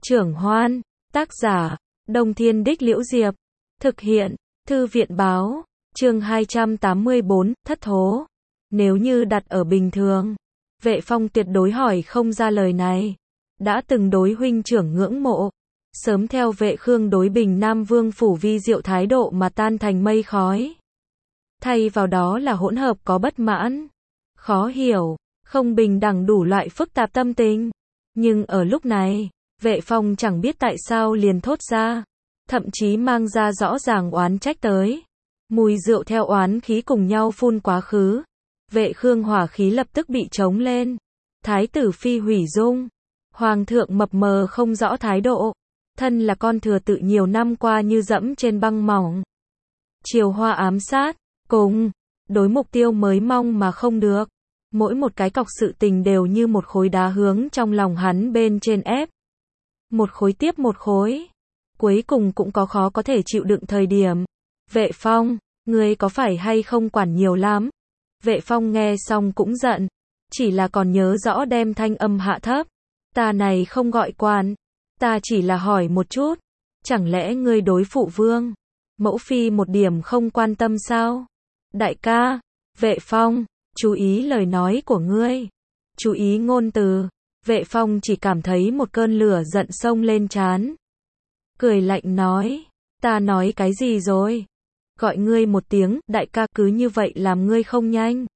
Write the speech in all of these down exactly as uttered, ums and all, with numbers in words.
Trưởng Hoan, tác giả, Đông Thiên Đích Liễu Diệp, thực hiện, Thư viện Báo, chương hai trăm tám mươi bốn, thất thố. Nếu như đặt ở bình thường, Vệ Phong tuyệt đối hỏi không ra lời này. Đã từng đối huynh trưởng ngưỡng mộ, sớm theo Vệ Khương đối Bình Nam Vương phủ vi diệu thái độ mà tan thành mây khói. Thay vào đó là hỗn hợp có bất mãn, khó hiểu, không bình đẳng đủ loại phức tạp tâm tình. Nhưng ở lúc này, Vệ Phong chẳng biết tại sao liền thốt ra, thậm chí mang ra rõ ràng oán trách tới. Mùi rượu theo oán khí cùng nhau phun quá khứ. Vệ Khương hỏa khí lập tức bị trống lên. Thái tử phi hủy dung. Hoàng thượng mập mờ không rõ thái độ. Thân là con thừa tự nhiều năm qua như dẫm trên băng mỏng. Chiều hoa ám sát, cùng, đối mục tiêu mới mong mà không được. Mỗi một cái cọc sự tình đều như một khối đá hướng trong lòng hắn bên trên ép. Một khối tiếp một khối. Cuối cùng cũng có khó có thể chịu đựng thời điểm. Vệ Phong, ngươi có phải hay không quản nhiều lắm? Vệ Phong nghe xong cũng giận. Chỉ là còn nhớ rõ đem thanh âm hạ thấp. Ta này không gọi quan. Ta chỉ là hỏi một chút. Chẳng lẽ ngươi đối phụ vương, mẫu phi một điểm không quan tâm sao? Đại ca, Vệ Phong, chú ý lời nói của ngươi. Chú ý ngôn từ. Vệ Phong chỉ cảm thấy một cơn lửa giận sông lên trán. Cười lạnh nói, ta nói cái gì rồi? Gọi ngươi một tiếng, đại ca cứ như vậy làm ngươi không nhanh.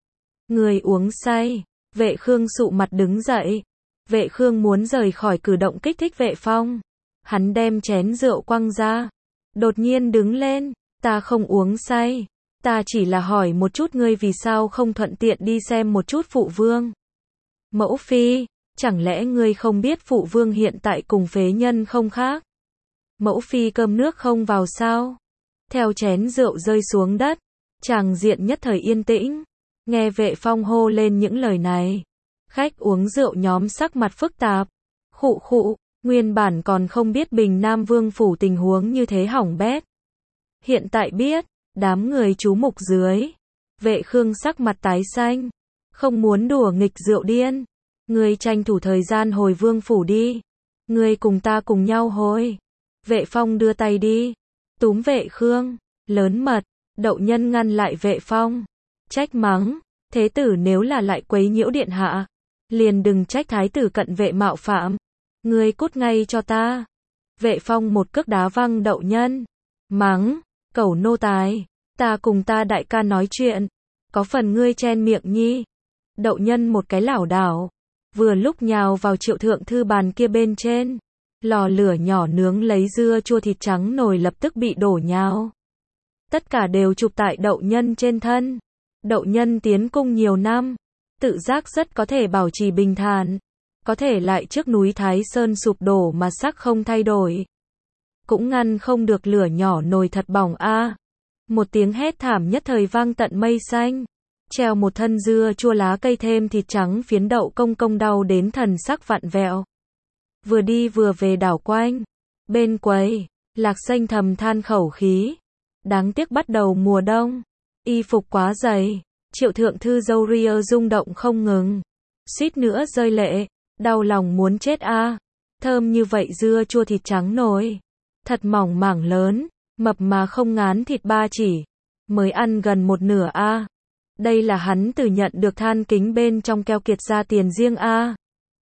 Ngươi uống say. Vệ Khương sụ mặt đứng dậy. Vệ Khương muốn rời khỏi cử động kích thích Vệ Phong. Hắn đem chén rượu quăng ra. Đột nhiên đứng lên, ta không uống say. Ta chỉ là hỏi một chút ngươi vì sao không thuận tiện đi xem một chút phụ vương. Mẫu phi, chẳng lẽ ngươi không biết phụ vương hiện tại cùng phế nhân không khác? Mẫu phi cơm nước không vào sao? Theo chén rượu rơi xuống đất, tràng diện nhất thời yên tĩnh. Nghe Vệ Phong hô lên những lời này, khách uống rượu nhóm sắc mặt phức tạp. Khụ khụ, nguyên bản còn không biết Bình Nam Vương phủ tình huống như thế hỏng bét. Hiện tại biết, đám người chú mục dưới. Vệ Khương sắc mặt tái xanh, không muốn đùa nghịch rượu điên. Ngươi tranh thủ thời gian hồi vương phủ đi. Ngươi cùng ta cùng nhau hồi. Vệ Phong đưa tay đi, túm Vệ Khương, lớn mật. Đậu Nhân ngăn lại Vệ Phong, trách mắng, thế tử nếu là lại quấy nhiễu điện hạ, liền đừng trách thái tử cận vệ mạo phạm. Ngươi cút ngay cho ta. Vệ Phong một cước đá văng Đậu Nhân, mắng, cẩu nô tài, ta cùng ta đại ca nói chuyện, có phần ngươi chen miệng nhi. Đậu Nhân một cái lảo đảo, vừa lúc nhào vào Triệu thượng thư bàn kia bên trên. Lò lửa nhỏ nướng lấy dưa chua thịt trắng nồi lập tức bị đổ nhào. Tất cả đều chụp tại Đậu Nhân trên thân. Đậu Nhân tiến cung nhiều năm, tự giác rất có thể bảo trì bình thản. Có thể lại trước núi Thái Sơn sụp đổ mà sắc không thay đổi. Cũng ngăn không được lửa nhỏ nồi thật bỏng a. Một tiếng hét thảm nhất thời vang tận mây xanh. Treo một thân dưa chua lá cây thêm thịt trắng phiến Đậu công công đau đến thần sắc vặn vẹo. Vừa đi vừa về đảo quanh. Bên quầy, Lạc Xanh thầm than khẩu khí. Đáng tiếc bắt đầu mùa đông. Y phục quá dày. Triệu thượng thư dâu ria rung động không ngừng. Suýt nữa rơi lệ. Đau lòng muốn chết a. Thơm như vậy dưa chua thịt trắng nồi. Thật mỏng mảng lớn. Mập mà không ngán thịt ba chỉ. Mới ăn gần một nửa a. Đây là hắn từ nhận được than kính bên trong keo kiệt ra tiền riêng a.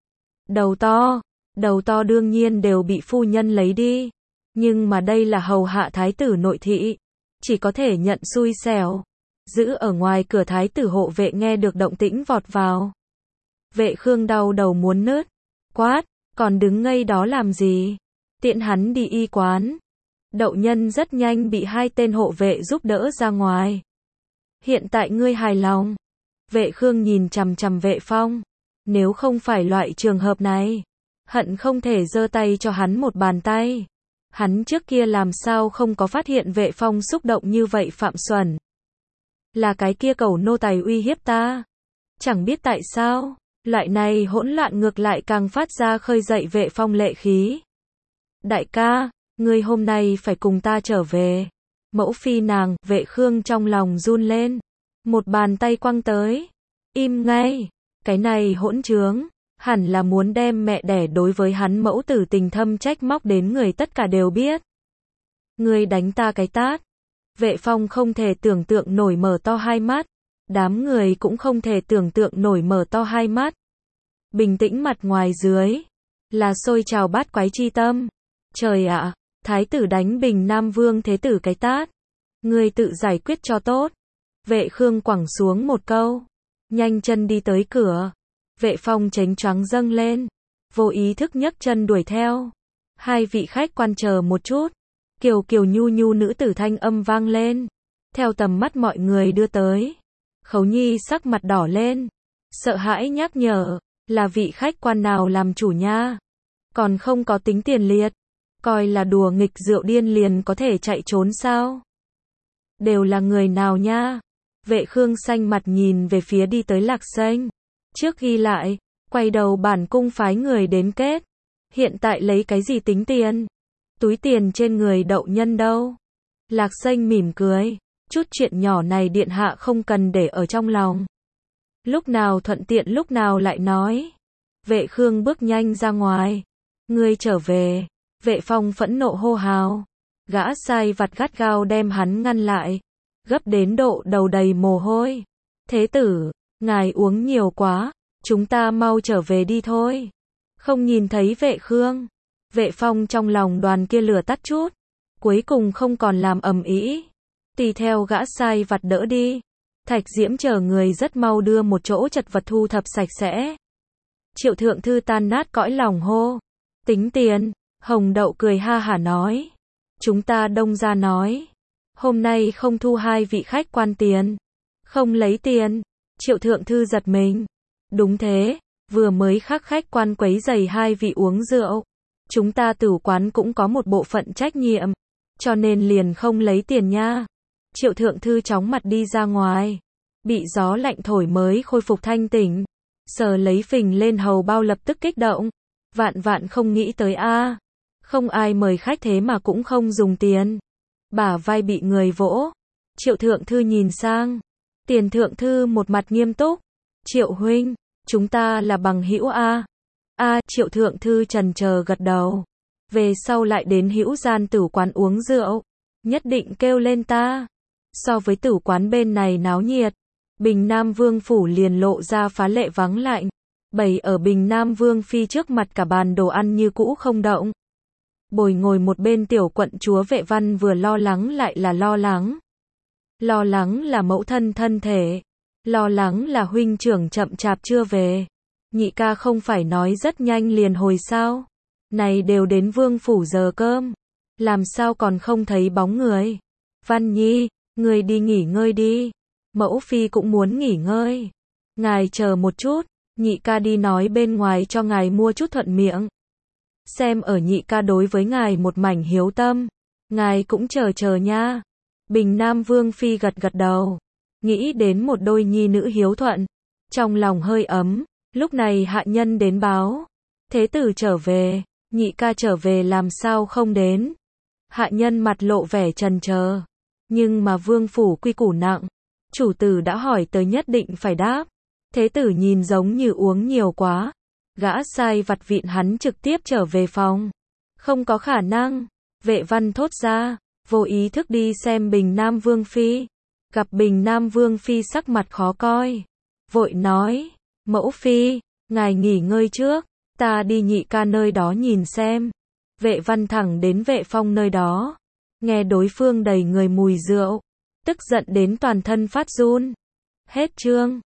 Đầu to. Đầu to đương nhiên đều bị phu nhân lấy đi. Nhưng mà đây là hầu hạ thái tử nội thị. Chỉ có thể nhận xui xẻo. Giữ ở ngoài cửa thái tử hộ vệ nghe được động tĩnh vọt vào. Vệ Khương đau đầu muốn nứt. Quát, còn đứng ngây đó làm gì? Tiện hắn đi y quán. Đậu Nhân rất nhanh bị hai tên hộ vệ giúp đỡ ra ngoài. Hiện tại ngươi hài lòng. Vệ Khương nhìn chằm chằm Vệ Phong. Nếu không phải loại trường hợp này, hận không thể giơ tay cho hắn một bàn tay. Hắn trước kia làm sao không có phát hiện Vệ Phong xúc động như vậy phạm xuẩn. Là cái kia cẩu nô tài uy hiếp ta. Chẳng biết tại sao, loại này hỗn loạn ngược lại càng phát ra khơi dậy Vệ Phong lệ khí. Đại ca, ngươi hôm nay phải cùng ta trở về. Mẫu phi nàng, Vệ Khương trong lòng run lên. Một bàn tay quăng tới. Im ngay, cái này hỗn trướng. hẳn là muốn đem mẹ đẻ đối với hắn mẫu tử tình thâm trách móc đến người tất cả đều biết. Ngươi đánh ta cái tát. Vệ Phong không thể tưởng tượng nổi mở to hai mắt. Đám người cũng không thể tưởng tượng nổi mở to hai mắt. Bình tĩnh mặt ngoài dưới. Là sôi trào bát quái chi tâm. Trời ạ, thái tử đánh Bình Nam Vương thế tử cái tát. Ngươi tự giải quyết cho tốt. Vệ Khương quẳng xuống một câu. Nhanh chân đi tới cửa. Vệ Phong chánh choáng dâng lên. Vô ý thức nhấc chân đuổi theo. Hai vị khách quan chờ một chút. Kiều kiều nhu nhu nữ tử thanh âm vang lên. Theo tầm mắt mọi người đưa tới. Khấu Nhi sắc mặt đỏ lên. Sợ hãi nhắc nhở. Là vị khách quan nào làm chủ nha. Còn không có tính tiền liệt. Coi là đùa nghịch rượu điên liền có thể chạy trốn sao. Đều là người nào nha. Vệ Khương xanh mặt nhìn về phía đi tới Lạc Xanh. Trước ghi lại. Quay đầu bản cung phái người đến kết. Hiện tại lấy cái gì tính tiền. Túi tiền trên người đậu nhân đâu. Lạc Xanh mỉm cười. Chút chuyện nhỏ này điện hạ không cần để ở trong lòng. Lúc nào thuận tiện lúc nào lại nói. Vệ Khương bước nhanh ra ngoài. Ngươi trở về. Vệ Phong phẫn nộ hô hào. Gã sai vặt gắt gao đem hắn ngăn lại. Gấp đến độ đầu đầy mồ hôi. Thế tử, ngài uống nhiều quá. Chúng ta mau trở về đi thôi. Không nhìn thấy Vệ Khương. Vệ Phong trong lòng đoàn kia lửa tắt chút. Cuối cùng không còn làm ầm ĩ. Tùy theo gã sai vặt đỡ đi. Thạch Diễm chờ người rất mau đưa một chỗ chật vật thu thập sạch sẽ. Triệu thượng thư tan nát cõi lòng hô. Tính tiền. Hồng Đậu cười ha hả nói. Chúng ta đông ra nói. Hôm nay không thu hai vị khách quan tiền. Không lấy tiền. Triệu thượng thư giật mình. Đúng thế. Vừa mới khắc khách quan quấy giày hai vị uống rượu. Chúng ta tử quán cũng có một bộ phận trách nhiệm. Cho nên liền không lấy tiền nha. Triệu thượng thư chóng mặt đi ra ngoài. Bị gió lạnh thổi mới khôi phục thanh tỉnh. Sờ lấy phình lên hầu bao lập tức kích động. Vạn vạn không nghĩ tới a. Không ai mời khách thế mà cũng không dùng tiền. Bả vai bị người vỗ. Triệu thượng thư nhìn sang. Tiền thượng thư một mặt nghiêm túc. Triệu huynh, chúng ta là bằng hữu a. A, Triệu thượng thư trần chờ gật đầu. Về sau lại đến hữu gian tử quán uống rượu. Nhất định kêu lên ta. So với tử quán bên này náo nhiệt. Bình Nam Vương phủ liền lộ ra phá lệ vắng lạnh. Bày ở Bình Nam Vương phi trước mặt cả bàn đồ ăn như cũ không động. Bồi ngồi một bên tiểu quận chúa Vệ Văn vừa lo lắng lại là lo lắng. Lo lắng là mẫu thân thân thể. Lo lắng là huynh trưởng chậm chạp chưa về. Nhị ca không phải nói rất nhanh liền hồi sao. Này đều đến vương phủ giờ cơm. Làm sao còn không thấy bóng người. Văn Nhi, người đi nghỉ ngơi đi. Mẫu phi cũng muốn nghỉ ngơi. Ngài chờ một chút. Nhị ca đi nói bên ngoài cho ngài mua chút thuận miệng. Xem ở nhị ca đối với ngài một mảnh hiếu tâm. Ngài cũng chờ chờ nha. Bình Nam Vương phi gật gật đầu. Nghĩ đến một đôi nhi nữ hiếu thuận. Trong lòng hơi ấm. Lúc này hạ nhân đến báo. Thế tử trở về. Nhị ca trở về làm sao không đến. Hạ nhân mặt lộ vẻ trần chờ. Nhưng mà vương phủ quy củ nặng. Chủ tử đã hỏi tới nhất định phải đáp. Thế tử nhìn giống như uống nhiều quá. Gã sai vặt vịn hắn trực tiếp trở về phòng. Không có khả năng. Vệ Văn thốt ra. Vô ý thức đi xem Bình Nam Vương phi. Gặp Bình Nam Vương phi sắc mặt khó coi. Vội nói. Mẫu phi, ngài nghỉ ngơi trước. Ta đi nhị ca nơi đó nhìn xem. Vệ Văn thẳng đến Vệ Phong nơi đó. Nghe đối phương đầy người mùi rượu. Tức giận đến toàn thân phát run. Hết chương.